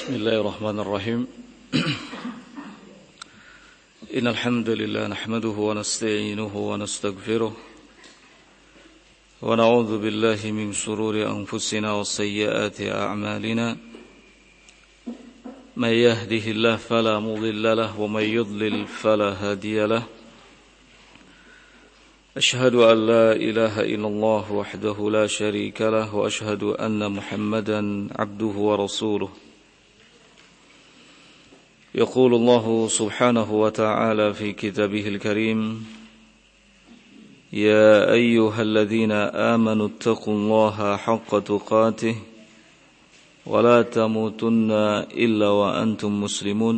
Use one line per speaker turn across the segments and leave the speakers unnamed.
Bismillahirrahmanirrahim. Innal hamdalillah nahmaduhu wa nasta'inuhu wa nastaghfiruh wa na'udzu billahi min shururi anfusina wa sayyiati a'malina. May yahdihillahu fala mudilla lahu wa may yudlil fala hadiya lahu. Ashhadu an la ilaha illallah wahdahu la sharika lahu wa ashhadu anna Muhammadan 'abduhu wa rasuluh. يقول الله سبحانه وتعالى في كتابه الكريم يا أيها الذين آمنوا اتقوا الله حق تقاته ولا تموتن إلا وأنتم مسلمون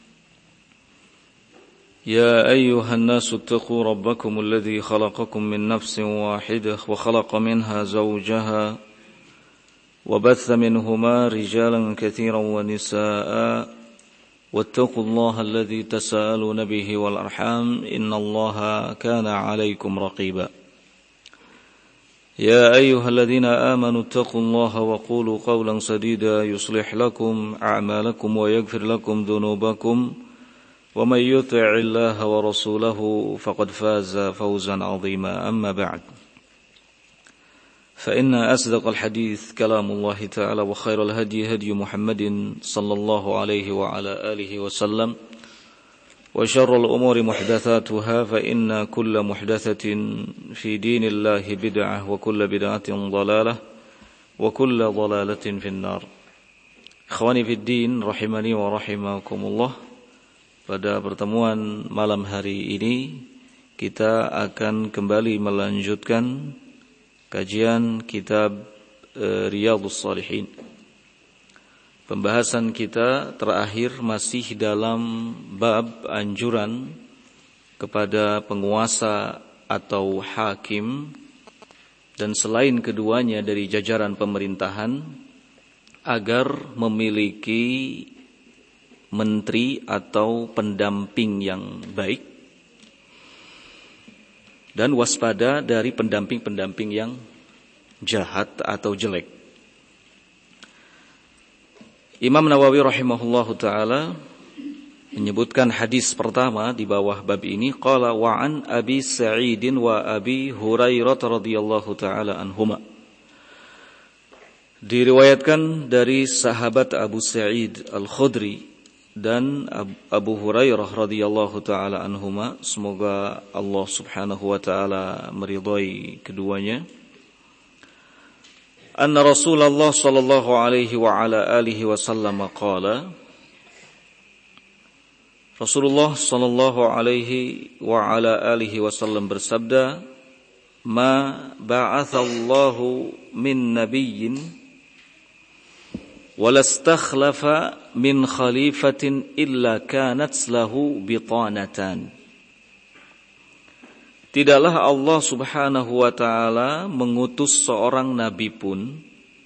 يا أيها الناس اتقوا ربكم الذي خلقكم من نفس واحدة وخلق منها زوجها وبث منهما رجالا كثيرا ونساء واتقوا الله الذي تساءلون به والأرحام إن الله كان عليكم رقيبا يا أيها الذين آمنوا اتقوا الله وقولوا قولا سديدا يصلح لكم أعمالكم ويغفر لكم ذنوبكم ومن يطع الله ورسوله فقد فاز فوزا عظيما أما بعد فإن أصدق الحديث كلام الله تعالى وخير الهدي هدي محمد صلى الله عليه وعلى آله وسلم وشر الأمور محدثاتها فإن كل محدثة في دين الله بدعة وكل بدعة ضلالة وكل ضلالة في النار. Ikhwani fi din rahimani wa rahimakumullah. Pada pertemuan malam hari ini kita akan kembali melanjutkan kajian kitab Riyadhus Shalihin. Pembahasan kita terakhir masih dalam bab anjuran kepada penguasa atau hakim dan selain keduanya dari jajaran pemerintahan agar memiliki menteri atau pendamping yang baik dan waspada dari pendamping-pendamping yang jahat atau jelek. Imam Nawawi rahimahullahu ta'ala menyebutkan hadis pertama di bawah bab ini. Qala wa an Abi Sa'idin wa Abi Hurairah radhiyallahu ta'ala anhuma. Diriwayatkan dari sahabat Abu Sa'id Al-Khudri dan Abu Hurairah radhiyallahu taala anhuma, semoga Allah Subhanahu wa taala meridhai keduanya. Anna Rasulullah sallallahu alaihi wa ala alihi wasallam qala, Rasulullah sallallahu alaihi wa ala alihi wasallam bersabda, ma ba'athallahu min nabiyyin walastakhlafa min khalifatin illa kanat lahu bitanatan. Tidaklah Allah Subhanahu wa taala mengutus seorang nabi pun,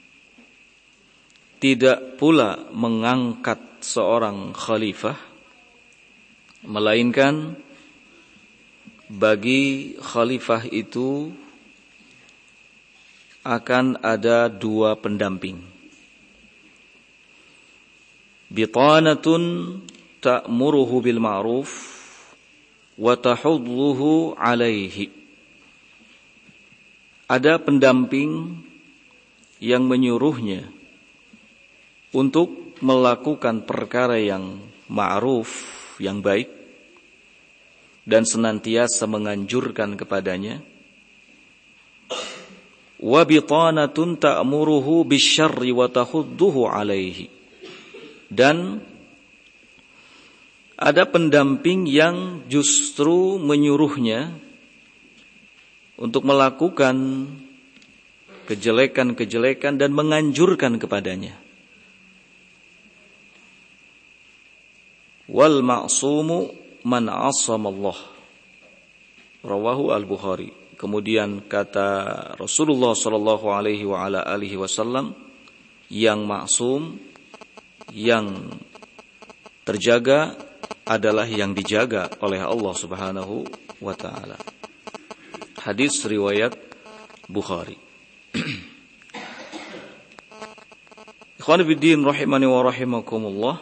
tidak pula mengangkat seorang khalifah, melainkan bagi khalifah itu akan ada dua pendamping. Bitanatun ta'muruhu bil ma'ruf wa tahudduhu alaihi. Ada pendamping yang menyuruhnya untuk melakukan perkara yang ma'ruf, yang baik, dan senantiasa menganjurkan kepadanya. Wa bitanatun ta'muruhu bisyarri wa tahudduhu alaihi. Dan ada pendamping yang justru menyuruhnya untuk melakukan kejelekan-kejelekan dan menganjurkan kepadanya. Wal ma'sumu man 'asamallah. Rawahu Al-Bukhari. Kemudian kata Rasulullah sallallahu alaihi wa ala alihi wasallam, yang maksum, yang terjaga adalah yang dijaga oleh Allah Subhanahu wa taala. Hadis riwayat Bukhari. Ikhwan fillah rahimani wa rahimakumullah.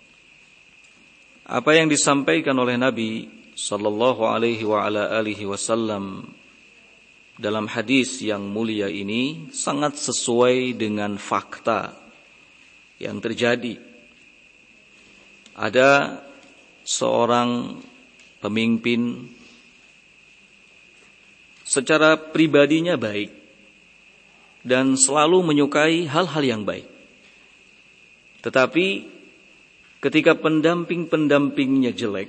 Apa yang disampaikan oleh Nabi sallallahu alaihi wa ala alihi wasallam dalam hadis yang mulia ini sangat sesuai dengan fakta yang terjadi. Ada seorang pemimpin secara pribadinya baik dan selalu menyukai hal-hal yang baik. Tetapi ketika pendamping-pendampingnya jelek,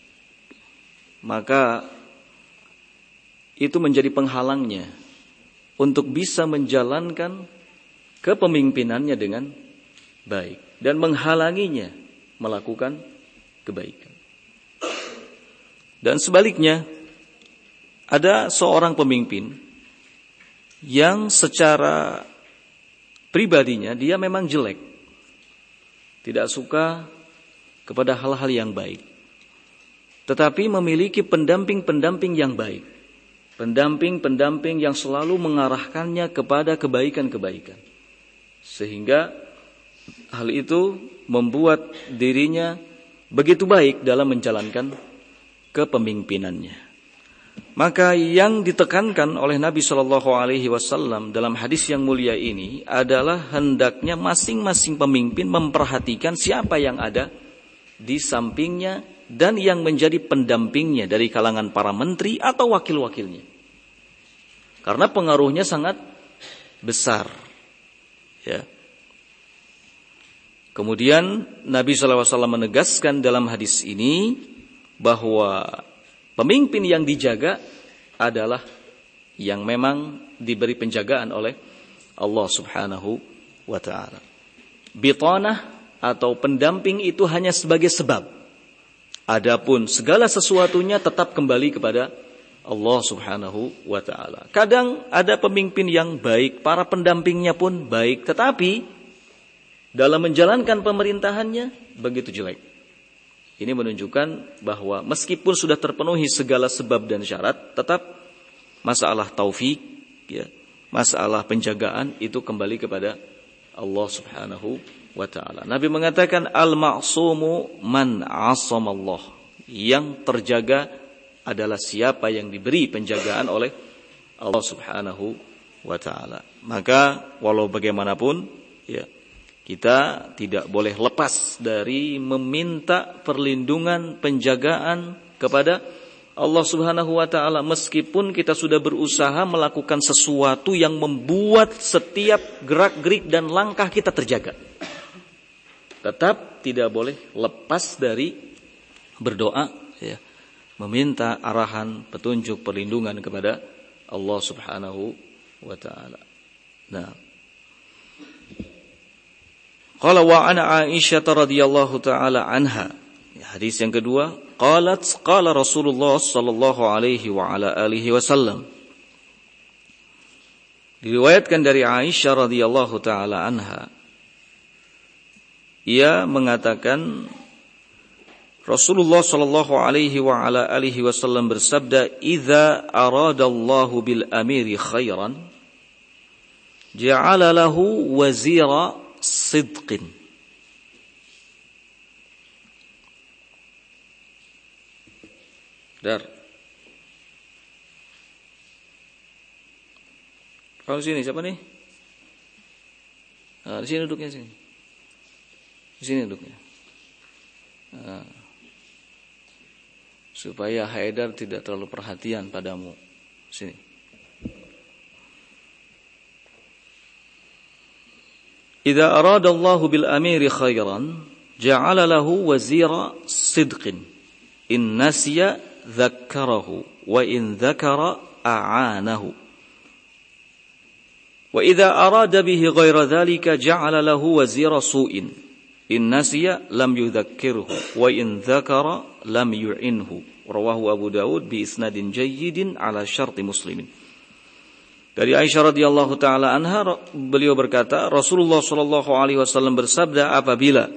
maka itu menjadi penghalangnya untuk bisa menjalankan kepemimpinannya dengan baik dan menghalanginya melakukan kebaikan. Dan sebaliknya, ada seorang pemimpin yang secara pribadinya dia memang jelek, tidak suka kepada hal-hal yang baik, tetapi memiliki pendamping-pendamping yang baik, pendamping-pendamping yang selalu mengarahkannya kepada kebaikan-kebaikan, sehingga hal itu membuat dirinya begitu baik dalam menjalankan kepemimpinannya. Maka yang ditekankan oleh Nabi Shallallahu Alaihi Wasallam dalam hadis yang mulia ini adalah hendaknya masing-masing pemimpin memperhatikan siapa yang ada di sampingnya dan yang menjadi pendampingnya dari kalangan para menteri atau wakil-wakilnya. Karena pengaruhnya sangat besar. Ya. Kemudian Nabi Shallallahu Alaihi Wasallam menegaskan dalam hadis ini bahwa pemimpin yang dijaga adalah yang memang diberi penjagaan oleh Allah Subhanahu wa ta'ala. Bitanah atau pendamping itu hanya sebagai sebab. Adapun segala sesuatunya tetap kembali kepada Allah Subhanahu wa ta'ala. Kadang ada pemimpin yang baik, para pendampingnya pun baik, tetapi dalam menjalankan pemerintahannya begitu jelek. Ini menunjukkan bahwa meskipun sudah terpenuhi segala sebab dan syarat, tetap masalah taufik, ya, masalah penjagaan itu kembali kepada Allah Subhanahu wa ta'ala. Nabi mengatakan al-ma'sumu man 'asamallah. Yang terjaga adalah siapa yang diberi penjagaan oleh Allah Subhanahu wa ta'ala. Maka walau bagaimanapun, ya, kita tidak boleh lepas dari meminta perlindungan, penjagaan kepada Allah Subhanahu wa ta'ala. Meskipun kita sudah berusaha melakukan sesuatu yang membuat setiap gerak-gerik dan langkah kita terjaga, tetap tidak boleh lepas dari berdoa, ya, meminta arahan, petunjuk, perlindungan kepada Allah Subhanahu wa ta'ala. Nah, qala wa ana Aisyah radhiyallahu taala anha. Hadis yang kedua, qala Rasulullah sallallahu alaihi wa ala alihi wasallam. Diriwayatkan dari Aisyah radhiyallahu taala anha. Ia mengatakan Rasulullah sallallahu alaihi wa ala alihi wasallam bersabda, "Idza aradallahu bil amiri khairan, ja'ala lahu wazira sidqin." Dar. Kalau sini siapa nih? Di sini duduknya sini. Di sini duduknya. Supaya Haidar tidak terlalu perhatian padamu. Sini. Idza arada Allahu bil amiri khairan, ja'ala lahu wazira sidqin. In nasiya dzakkarahu wa in dzakara a'anahu. Wa idza arada bihi ghaira dzalika ja'ala lahu wazira su'in. In nasiya lam yudzakkirhu wa in dzakara lam yu'inhu. Rawahu Abu Dawud bi isnadin jayyidin ala syarti Muslimin. Dari Aisyah radhiyallahu taala anha, beliau berkata, Rasulullah sallallahu alaihi wasallam bersabda, apabila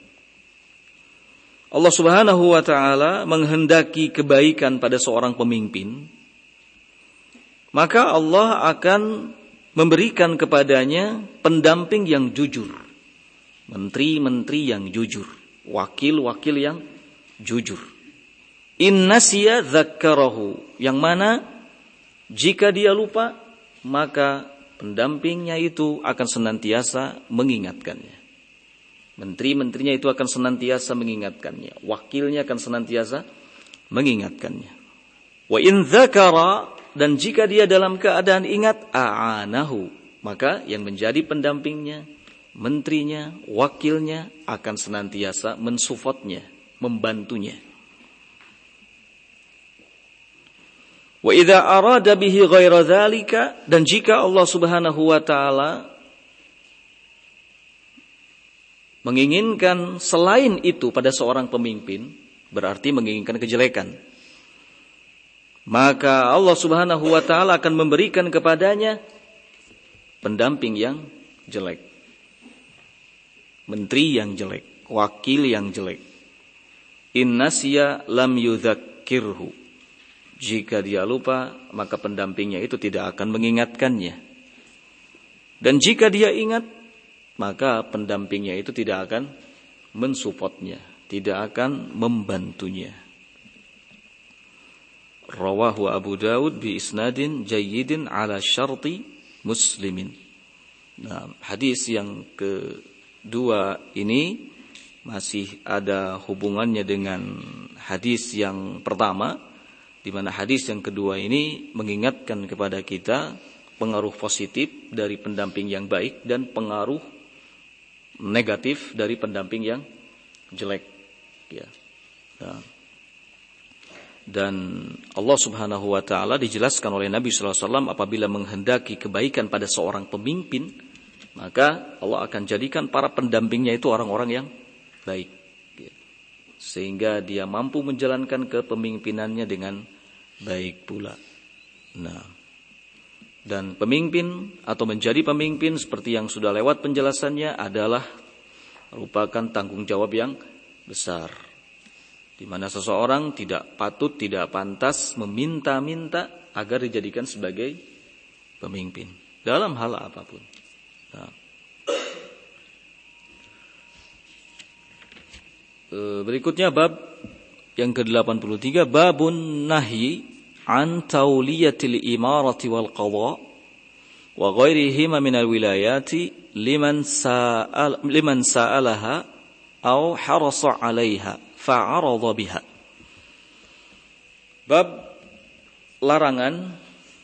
Allah Subhanahu wa taala menghendaki kebaikan pada seorang pemimpin, maka Allah akan memberikan kepadanya pendamping yang jujur, Menteri-menteri yang jujur, wakil-wakil yang jujur. In nasiya dzakkarahu, yang mana jika dia lupa maka pendampingnya itu akan senantiasa mengingatkannya. Menteri-menterinya itu akan senantiasa mengingatkannya, wakilnya akan senantiasa mengingatkannya. Wa in dzakara, dan jika dia dalam keadaan ingat, a'anahu, maka yang menjadi pendampingnya, menterinya, wakilnya akan senantiasa mensupportnya, membantunya. Wa idza arada bihi ghaira dzalika, dan jika Allah Subhanahu wa taala menginginkan selain itu pada seorang pemimpin, berarti menginginkan kejelekan, maka Allah Subhanahu wa taala akan memberikan kepadanya pendamping yang jelek, menteri yang jelek, wakil yang jelek. In nasiya lam yudzakkirhu, jika dia lupa maka pendampingnya itu tidak akan mengingatkannya. Dan jika dia ingat maka pendampingnya itu tidak akan mensupportnya, tidak akan membantunya. Rawahu Abu Dawud bi isnadin jayyidin ala syarti Muslimin. Nah, hadis yang kedua ini masih ada hubungannya dengan hadis yang pertama, di mana hadis yang kedua ini mengingatkan kepada kita pengaruh positif dari pendamping yang baik dan pengaruh negatif dari pendamping yang jelek. Ya. Nah. Dan Allah Subhanahu wa taala dijelaskan oleh Nabi sallallahu alaihi wasallam apabila menghendaki kebaikan pada seorang pemimpin, maka Allah akan jadikan para pendampingnya itu orang-orang yang baik, ya, sehingga dia mampu menjalankan kepemimpinannya dengan baik pula. Nah, dan pemimpin atau menjadi pemimpin seperti yang sudah lewat penjelasannya adalah merupakan tanggung jawab yang besar, di mana seseorang tidak patut, tidak pantas meminta-minta agar dijadikan sebagai pemimpin dalam hal apapun. Nah. Berikutnya bab yang ke-83, babun nahyi an tauliyatil imarati wal qadha wa ghairihima minal wilayati liman sa'alaha aw harasa 'alaiha fa'arada biha. Bab larangan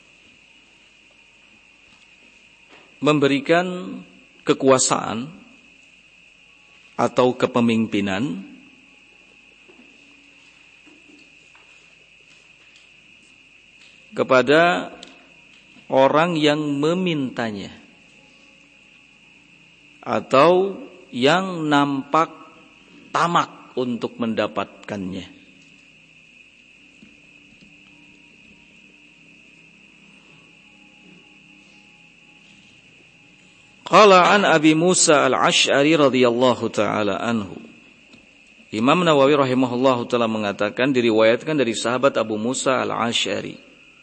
memberikan kekuasaan atau kepemimpinan kepada orang yang memintanya atau yang nampak tamak untuk mendapatkannya. Qala an Abi Musa al-Ash'ari radhiyallahu ta'ala anhu. Imam Nawawi rahimahullahu ta'ala mengatakan, diriwayatkan dari sahabat Abu Musa al-Ash'ari.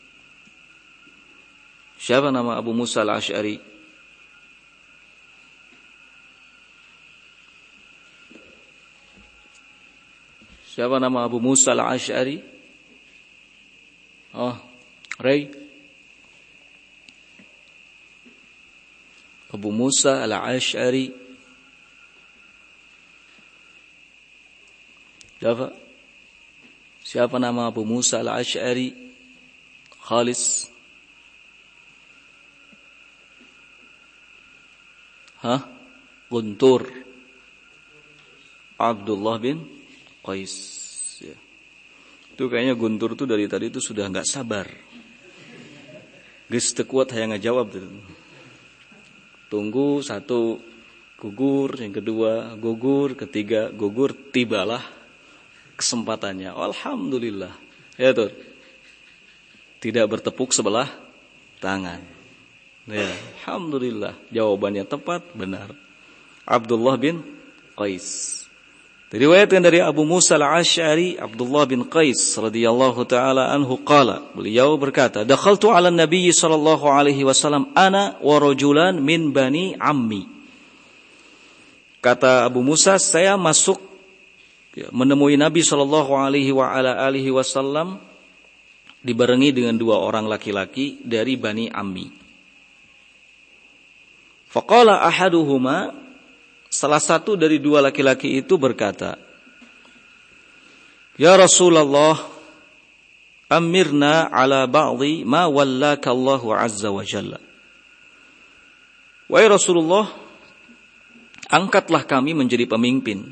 Siapa nama Abu Musa al-Ash'ari? Siapa nama Abu Musa al-Ash'ari? Oh, Ray. Abu Musa al-Ash'ari. Siapa nama Abu Musa al-Ash'ari? Khalis. Guntur. Abdullah bin Qais. Ya. Itu kayaknya Guntur tuh dari tadi itu sudah enggak sabar. Geus teu kuat hayang ngajawab tuh. Tunggu satu gugur, yang kedua gugur, ketiga gugur, tibalah kesempatannya. Alhamdulillah. Ya tuh. Tidak bertepuk sebelah tangan. Ya, alhamdulillah. Jawabannya tepat, benar. Abdullah bin Qais. Diriwayatkan dari Abu Musa al-Ash'ari, Abdullah bin Qais radhiyallahu taala anhu qala, beliau berkata, dakhaltu 'ala an-nabiy sallallahu alaihi wasallam ana wa rajulan min bani ammi. Kata Abu Musa, saya masuk menemui Nabi sallallahu alaihi wasallam dibarengi dengan 2 orang laki-laki dari Bani Ammi. Faqala ahaduhuma, salah satu dari 2 laki-laki itu berkata, "Ya Rasulullah, amirna ala ba'dhi ma wallaka Allahu azza wa jalla." Wahai Rasulullah, angkatlah kami menjadi pemimpin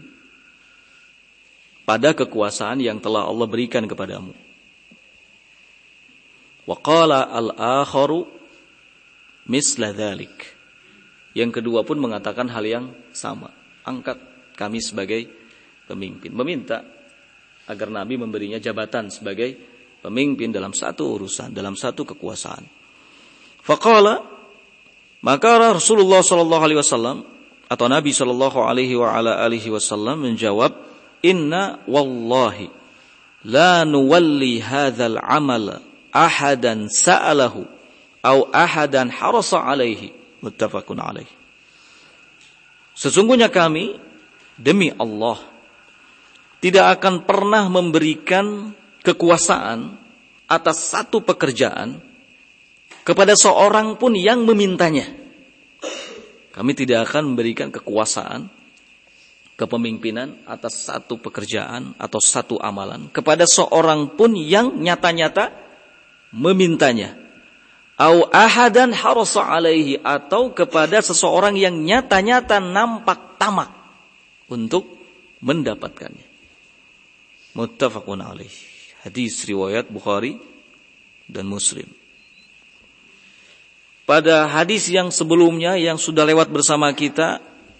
pada kekuasaan yang telah Allah berikan kepadamu. Wa qala al-akharu misla dzalik. Yang kedua pun mengatakan hal yang sama. Angkat kami sebagai pemimpin. Meminta agar Nabi memberinya jabatan sebagai pemimpin dalam satu urusan, dalam satu kekuasaan. Faqala, maka Rasulullah sallallahu alaihi wasallam atau Nabi sallallahu alaihi wasallam menjawab, "Inna wallahi la nuwalli hadzal amal ahadan sa'alahu au ahadan harasa alaihi." Muttafaqun alaih. Sesungguhnya kami demi Allah tidak akan pernah memberikan kekuasaan atas satu pekerjaan kepada seorang pun yang memintanya. Kami tidak akan memberikan kekuasaan, kepemimpinan atas satu pekerjaan atau satu amalan kepada seorang pun yang nyata-nyata memintanya. Au ahadan harasa alaihi, atau kepada seseorang yang nyata-nyata nampak tamak untuk mendapatkannya. Muttafaqun alaih. Hadis riwayat Bukhari dan Muslim. Pada hadis yang sebelumnya yang sudah lewat bersama kita,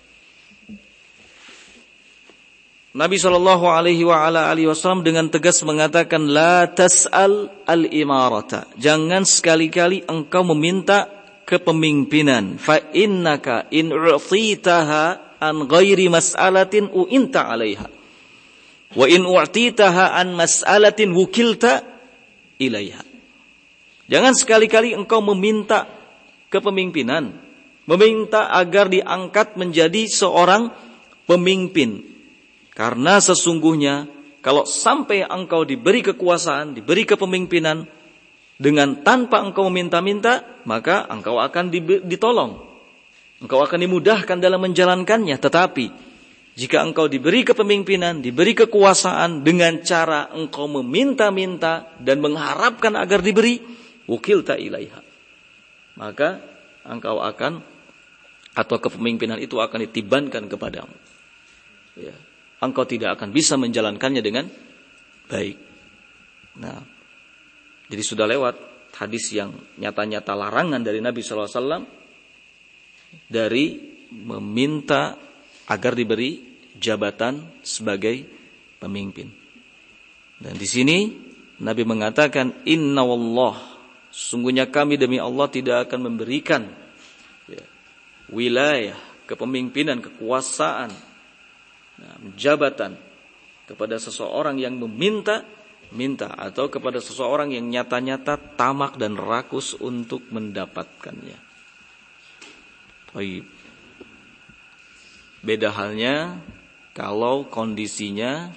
Nabi sallallahu alaihi wasallam dengan tegas mengatakan, la tas'al al-imarata. Jangan sekali-kali engkau meminta kepemimpinan. Fa innaka in u'titaha an ghairi mas'alatin u'inta 'alaiha. Wa in u'titaha an mas'alatin wukilta ilaiha. Jangan sekali-kali engkau meminta kepemimpinan, meminta agar diangkat menjadi seorang pemimpin. Karena sesungguhnya kalau sampai engkau diberi kekuasaan, diberi kepemimpinan dengan tanpa engkau meminta-minta, maka engkau akan ditolong. Engkau akan dimudahkan dalam menjalankannya. Tetapi jika engkau diberi kepemimpinan, diberi kekuasaan dengan cara engkau meminta-minta dan mengharapkan agar diberi, wukilta ilaiha, maka engkau akan, atau kepemimpinan itu akan ditibankan kepadamu. Ya. Engkau tidak akan bisa menjalankannya dengan baik. Nah, jadi sudah lewat hadis yang nyata-nyata larangan dari Nabi SAW dari meminta agar diberi jabatan sebagai pemimpin. Dan di sini Nabi mengatakan, Inna wallah, sungguhnya kami demi Allah tidak akan memberikan wilayah, kepemimpinan, kekuasaan, jabatan kepada seseorang yang minta atau kepada seseorang yang nyata-nyata tamak dan rakus untuk mendapatkannya. Baik. Beda halnya kalau kondisinya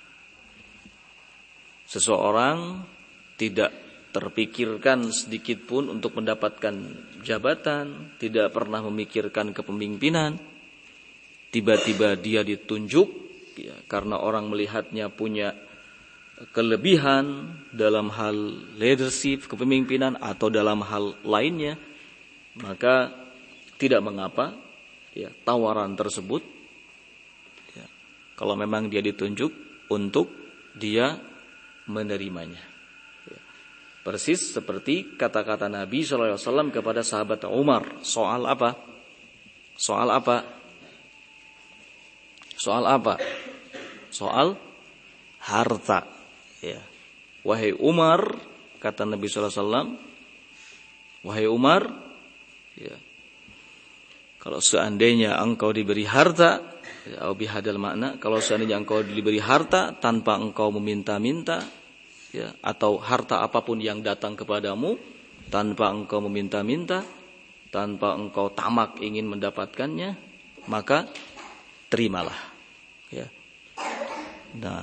seseorang tidak terpikirkan sedikit pun untuk mendapatkan jabatan, tidak pernah memikirkan kepemimpinan. Tiba-tiba dia ditunjuk ya, karena orang melihatnya punya kelebihan dalam hal leadership, kepemimpinan atau dalam hal lainnya, maka tidak mengapa ya, tawaran tersebut ya, kalau memang dia ditunjuk untuk dia menerimanya. Ya. Persis seperti kata-kata Nabi SAW kepada sahabat Umar soal apa? Soal apa? Soal apa? Soal harta. Ya. Wahai Umar, kata Nabi SAW, wahai Umar, ya, kalau seandainya engkau diberi harta, ya, bihadal makna, kalau seandainya engkau diberi harta tanpa engkau meminta-minta, ya, atau harta apapun yang datang kepadamu tanpa engkau meminta-minta, tanpa engkau tamak ingin mendapatkannya, maka terimalah. Ya. Nah,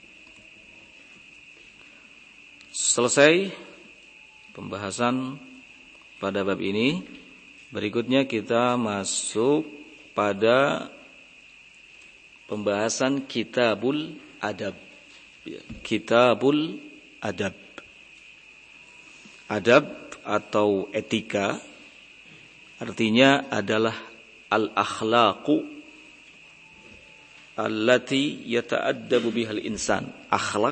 selesai pembahasan pada bab ini. Berikutnya kita masuk pada pembahasan kitabul adab. Kitabul adab. Adab atau etika artinya adalah al-akhlaqu allati yata'addabu bihal insan. Akhlak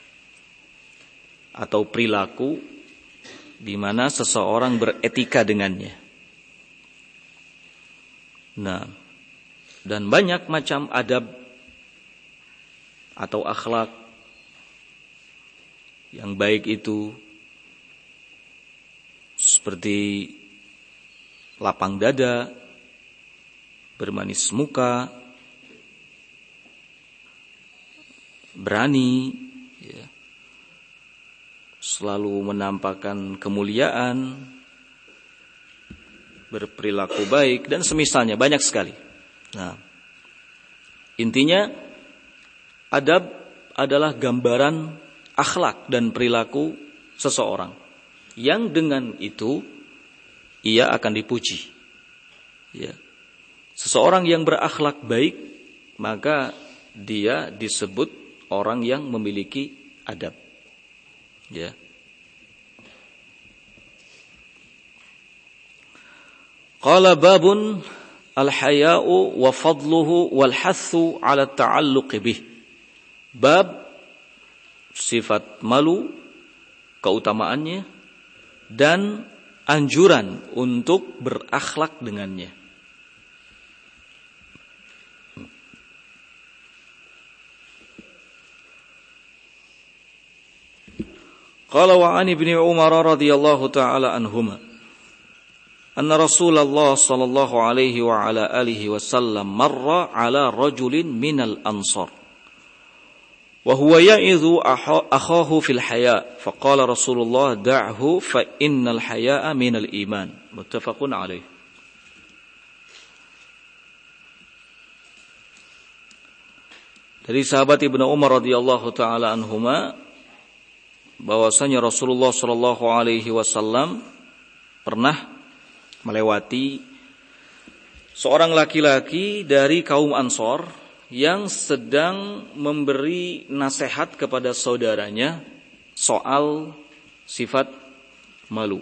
atau perilaku di mana seseorang beretika dengannya. Nah, dan banyak macam adab atau akhlak yang baik itu seperti lapang dada, bermanis muka, berani, ya, selalu menampakkan kemuliaan, berperilaku baik, dan semisalnya banyak sekali. Nah, intinya adab adalah gambaran akhlak dan perilaku seseorang yang dengan itu ia akan dipuji. Ya. Seseorang yang berakhlak baik maka dia disebut orang yang memiliki adab. Ya. Qala babun al-haya'u wa fadluhu wal hathu 'ala at-ta'alluq bih. Bab sifat malu, keutamaannya dan anjuran untuk berakhlak dengannya. Qala wa 'an ibni Umar radhiyallahu ta'ala anhuma anna Rasulullah sallallahu alaihi wa ala alihi wasallam marra ala rajulin minal ansar wa huwa ya'idhu akhahu fil haya faqala Rasulullah da'hu fa innal haya'a minal iman. Muttafaqun alaih. Dari sahabat Ibnu Umar radhiyallahu taala anhuma bahwasanya Rasulullah sallallahu alaihi wasallam pernah melewati seorang laki-laki dari kaum Ansor yang sedang memberi nasihat kepada saudaranya soal sifat malu.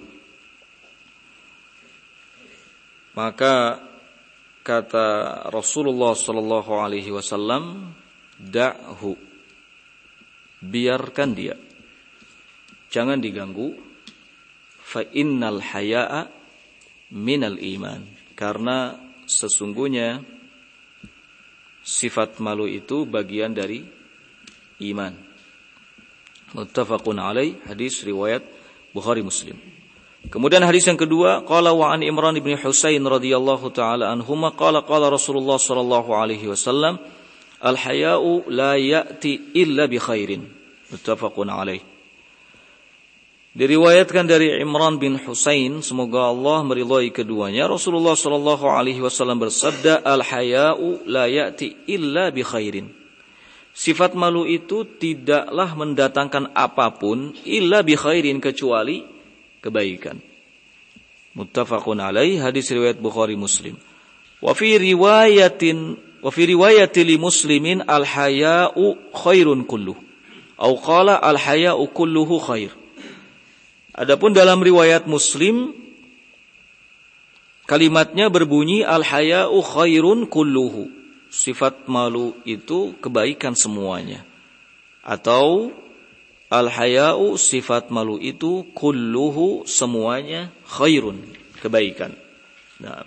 Maka kata Rasulullah sallallahu alaihi wasallam, da'hu, biarkan dia, jangan diganggu. Fa innal haya'a minal iman, karena sesungguhnya sifat malu itu bagian dari iman. Muttafaqun alaih, hadis riwayat Bukhari Muslim. Kemudian hadis yang kedua, qala wa an Imran bin Husain radhiyallahu taala anhuma qala qala Rasulullah sallallahu alaihi wasallam al haya'u la ya'ti illa bi khairin. Muttafaqun alaih. Diriwayatkan dari Imran bin Husain, semoga Allah meridhai keduanya, Rasulullah sallallahu alaihi wasallam bersabda, al-haya'u la ya'ti illa bi khairin. Sifat malu itu tidaklah mendatangkan apapun illa bi khairin, kecuali kebaikan. Muttafaqun alaih, hadis riwayat Bukhari Muslim. Wa fi riwayatin li Muslimin al-haya'u khairun kulluh. Atau qala al-haya'u kulluhu khair. Adapun dalam riwayat Muslim kalimatnya berbunyi al-haya'u khairun kulluhu. Sifat malu itu kebaikan semuanya. Atau al-haya'u, sifat malu itu kulluhu, semuanya, khairun, kebaikan. Nah,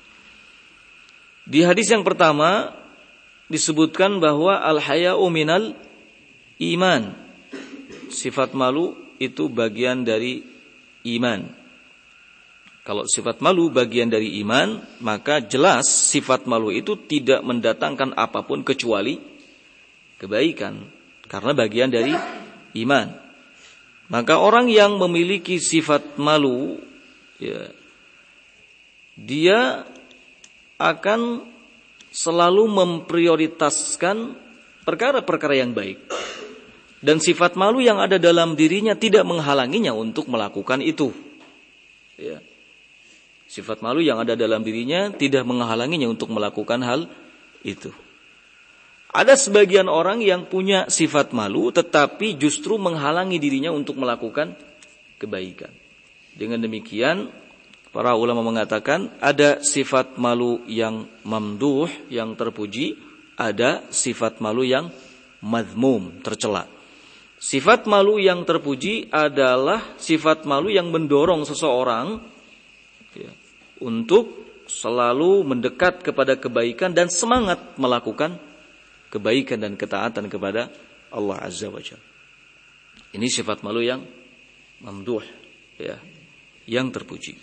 di hadis yang pertama disebutkan bahwa al-haya'u minal iman. Sifat malu itu bagian dari iman. Kalau sifat malu bagian dari iman, maka jelas sifat malu itu tidak mendatangkan apapun kecuali kebaikan, karena bagian dari iman. Maka orang yang memiliki sifat malu, ya, dia akan selalu memprioritaskan perkara-perkara yang baik. Dan sifat malu yang ada dalam dirinya tidak menghalanginya untuk melakukan itu. Ya. Sifat malu yang ada dalam dirinya tidak menghalanginya untuk melakukan hal itu. Ada sebagian orang yang punya sifat malu tetapi justru menghalangi dirinya untuk melakukan kebaikan. Dengan demikian, para ulama mengatakan ada sifat malu yang mamduh, yang terpuji, ada sifat malu yang madhmum, tercela. Sifat malu yang terpuji adalah sifat malu yang mendorong seseorang ya, untuk selalu mendekat kepada kebaikan dan semangat melakukan kebaikan dan ketaatan kepada Allah Azza wa Jalla. Ini sifat malu yang mamduh, ya, yang terpuji.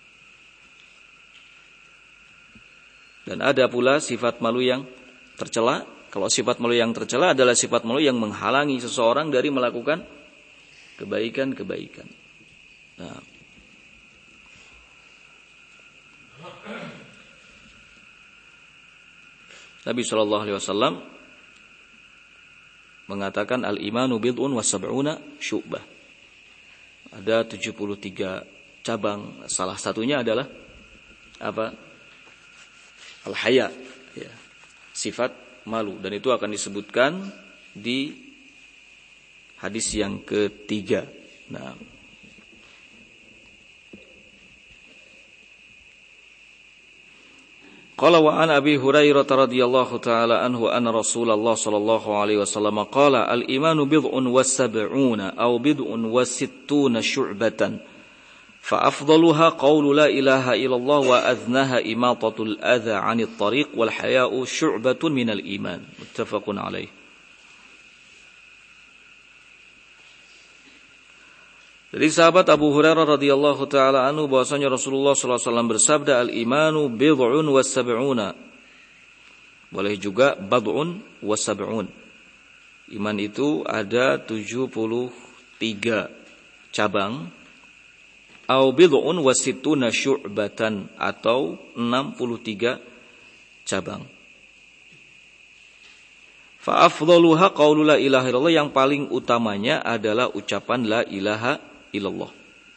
Dan ada pula sifat malu yang tercela. Kalau sifat malu yang tercela adalah sifat malu yang menghalangi seseorang dari melakukan kebaikan-kebaikan. Nah, Nabi SAW mengatakan al-imanu bid'un wa sab'una syu'bah. Ada 73 cabang. Salah satunya adalah apa? Al-haya, ya. Sifat malu, dan itu akan disebutkan di hadis yang ketiga. Nah, qala wa an Abi Hurairah radhiyallahu taala anhu anna Rasulullah sallallahu alaihi wasallam qala al-imanu bid'un wa sab'una aw bid'un wa sittuna syu'batan fa afdaluha qawlu la ilaha illallah wa adnaha imatatul adha 'anil tariq wal haya'u syu'batun minal iman. Muttafaqun alaih. Dari sahabat Abu Hurairah radhiyallahu taala anhu bahwasanya Rasulullah sallallahu alaihi wasallam bersabda al-imanu bid'un wa sab'una. Boleh juga bad'un wa sab'un. Iman itu ada 73 cabang. Au bid'un wa sittuna syu'batan, atau 63 cabang. Fa afdaluha qaulu la ilaha illallah, yang paling utamanya adalah ucapan la ilaha illallah.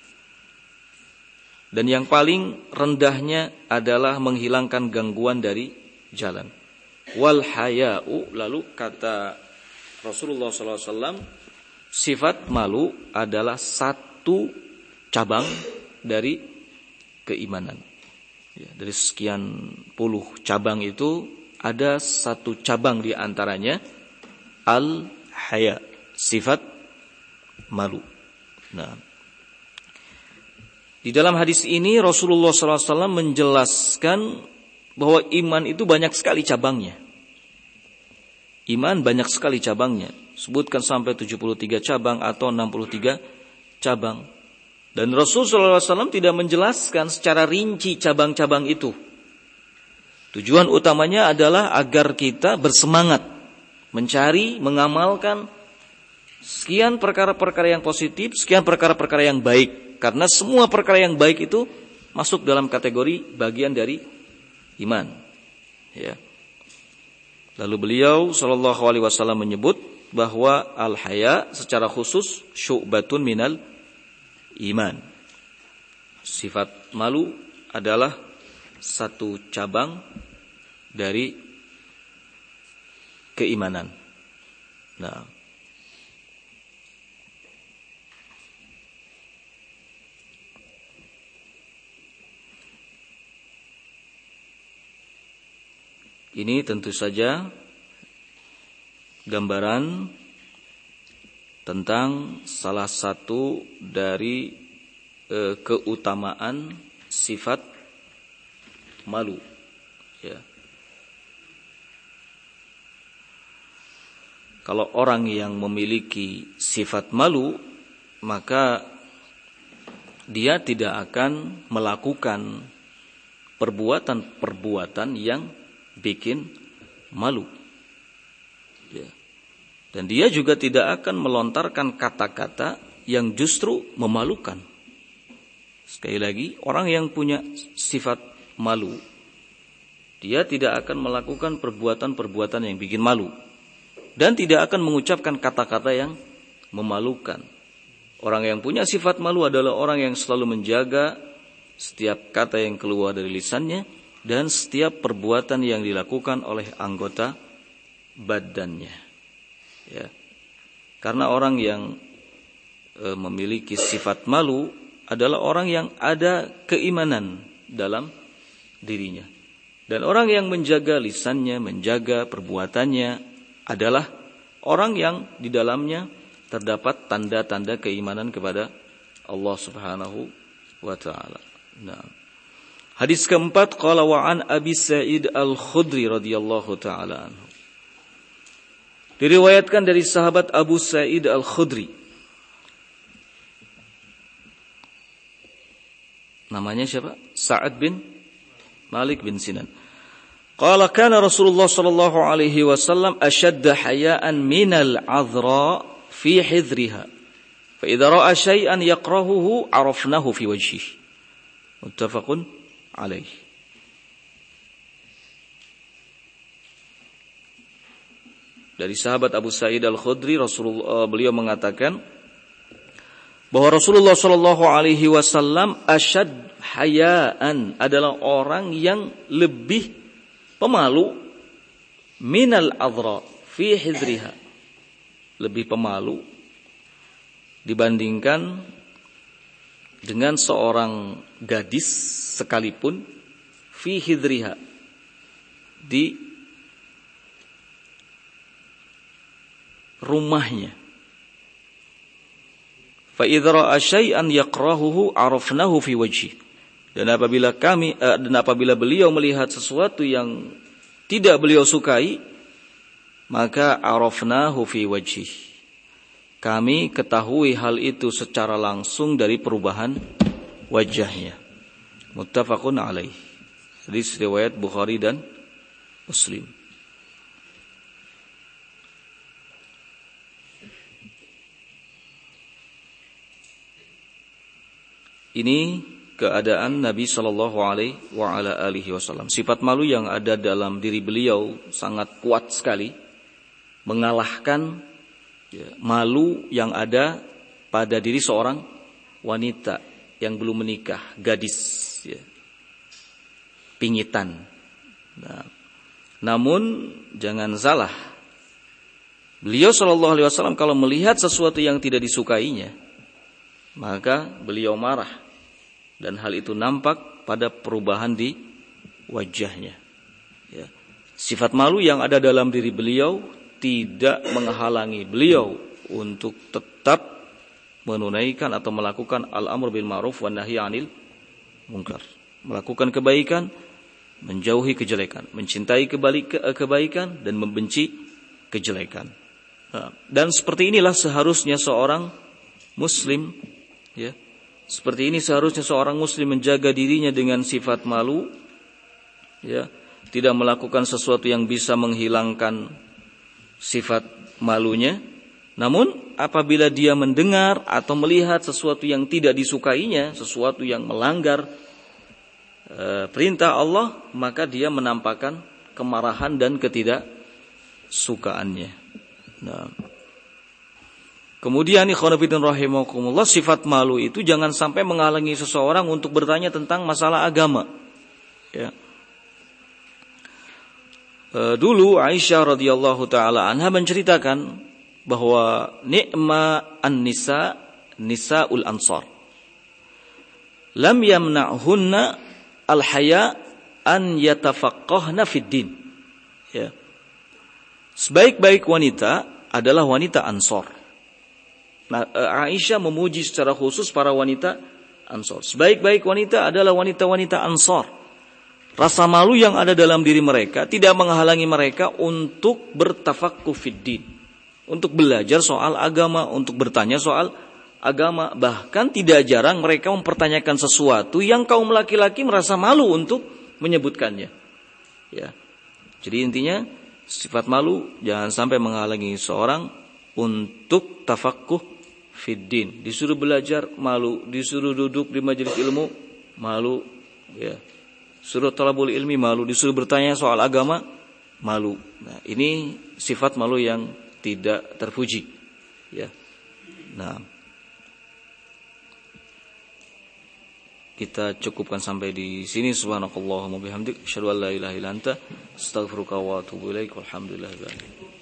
Dan yang paling rendahnya adalah menghilangkan gangguan dari jalan. Wal haya'u, lalu kata Rasulullah SAW, sifat malu adalah satu cabang dari keimanan. Ya, dari sekian puluh cabang itu ada satu cabang di antaranya al-haya, sifat malu. Nah, di dalam hadis ini Rasulullah SAW menjelaskan bahwa iman itu banyak sekali cabangnya. Iman banyak sekali cabangnya. Sebutkan sampai 73 cabang atau 63 cabang. Dan Rasulullah SAW tidak menjelaskan secara rinci cabang-cabang itu. Tujuan utamanya adalah agar kita bersemangat mencari, mengamalkan sekian perkara-perkara yang positif, sekian perkara-perkara yang baik. Karena semua perkara yang baik itu masuk dalam kategori bagian dari iman. Ya. Lalu beliau SAW menyebut bahwa al-haya secara khusus syu'batun minal iman. Sifat malu adalah satu cabang dari keimanan. Nah, ini tentu saja gambaran tentang salah satu dari keutamaan sifat malu. Ya. Kalau orang yang memiliki sifat malu, maka dia tidak akan melakukan perbuatan-perbuatan yang bikin malu. Ya. Dan dia juga tidak akan melontarkan kata-kata yang justru memalukan. Sekali lagi, orang yang punya sifat malu, Dia tidak akan melakukan perbuatan-perbuatan yang bikin malu. Dan tidak akan mengucapkan kata-kata yang memalukan. Orang yang punya sifat malu adalah orang yang selalu menjaga setiap kata yang keluar dari lisannya dan setiap perbuatan yang dilakukan oleh anggota badannya. Ya. Karena orang yang memiliki sifat malu adalah orang yang ada keimanan dalam dirinya. Dan orang yang menjaga lisannya, menjaga perbuatannya adalah orang yang di dalamnya terdapat tanda-tanda keimanan kepada Allah Subhanahu wa taala. Nah. Hadis keempat, qala wa an Abi Sa'id Al-Khudri radhiyallahu taala anhu. Diriwayatkan dari sahabat Abu Sa'id Al-Khudri. Namanya siapa? Sa'ad bin Malik bin Sinan. Qala kana Rasulullah sallallahu alaihi wasallam ashadda haya'an minal 'adhra fi hidriha. Fa idza ra'a syai'an yakrahuhu 'arafnahu fi wajhihi. Muttafaqun alaih. Dari sahabat Abu Sa'id Al-Khudri, beliau mengatakan bahwa Rasulullah sallallahu alaihi wasallam asyad hayaan adalah orang yang lebih pemalu minal adra fi hidriha, lebih pemalu dibandingkan dengan seorang gadis sekalipun fi hidriha, di rumahnya. Fa idza ra'a syai'an yakrahuhu 'arafnahu fi wajhi. Dan apabila beliau melihat sesuatu yang tidak beliau sukai, maka 'arafnahu fi wajhi. Kami ketahui hal itu secara langsung dari perubahan wajahnya. Muttafaqun alaih. Hadis riwayat Bukhari dan Muslim. Ini keadaan Nabi Shallallahu Alaihi Wasallam. Sifat malu yang ada dalam diri beliau sangat kuat sekali, mengalahkan malu yang ada pada diri seorang wanita yang belum menikah, gadis, pingitan. Nah, namun jangan salah, beliau Shallallahu Alaihi Wasallam kalau melihat sesuatu yang tidak disukainya, maka beliau marah. Dan hal itu nampak pada perubahan di wajahnya. Ya. Sifat malu yang ada dalam diri beliau tidak menghalangi beliau untuk tetap menunaikan atau melakukan al-amr bil ma'ruf wan nahi 'anil munkar. Melakukan kebaikan, menjauhi kejelekan, mencintai kebaikan dan membenci kejelekan. Nah, dan seperti inilah seharusnya seorang muslim, ya. Seperti ini seharusnya seorang muslim menjaga dirinya dengan sifat malu, ya, tidak melakukan sesuatu yang bisa menghilangkan sifat malunya. Namun apabila dia mendengar atau melihat sesuatu yang tidak disukainya, sesuatu yang melanggar perintah Allah, maka dia menampakkan kemarahan dan ketidaksukaannya. Nah, kemudian ikhwan fillah rahimakumullah, sifat malu itu jangan sampai menghalangi seseorang untuk bertanya tentang masalah agama. Ya. Dulu Aisyah radhiyallahu taala anha menceritakan bahwa ni'ma an-nisa nisaul ansar lam yamna'hunna al-haya an yatafaqqahna fid din. Ya. Sebaik-baik wanita adalah wanita Ansor. Nah, Aisyah memuji secara khusus para wanita Ansor. Sebaik-baik wanita adalah wanita-wanita Ansor. Rasa malu yang ada dalam diri mereka tidak menghalangi mereka untuk bertafaqquh fid din, untuk belajar soal agama, untuk bertanya soal agama. Bahkan tidak jarang mereka mempertanyakan sesuatu yang kaum laki-laki merasa malu untuk menyebutkannya. Ya. Jadi intinya sifat malu jangan sampai menghalangi seorang untuk tafaqquh fid din. Disuruh belajar malu, disuruh duduk di majelis ilmu malu, ya. Suruh talabul ilmi malu, disuruh bertanya soal agama malu. Nah, ini sifat malu yang tidak terpuji. Ya. Nah, kita cukupkan sampai di sini. Subhanakallahumma bihamdik, asyhadu an la ilaha illa anta, astaghfiruka wa atubu ilaik. Walhamdulillahirabbil alamin.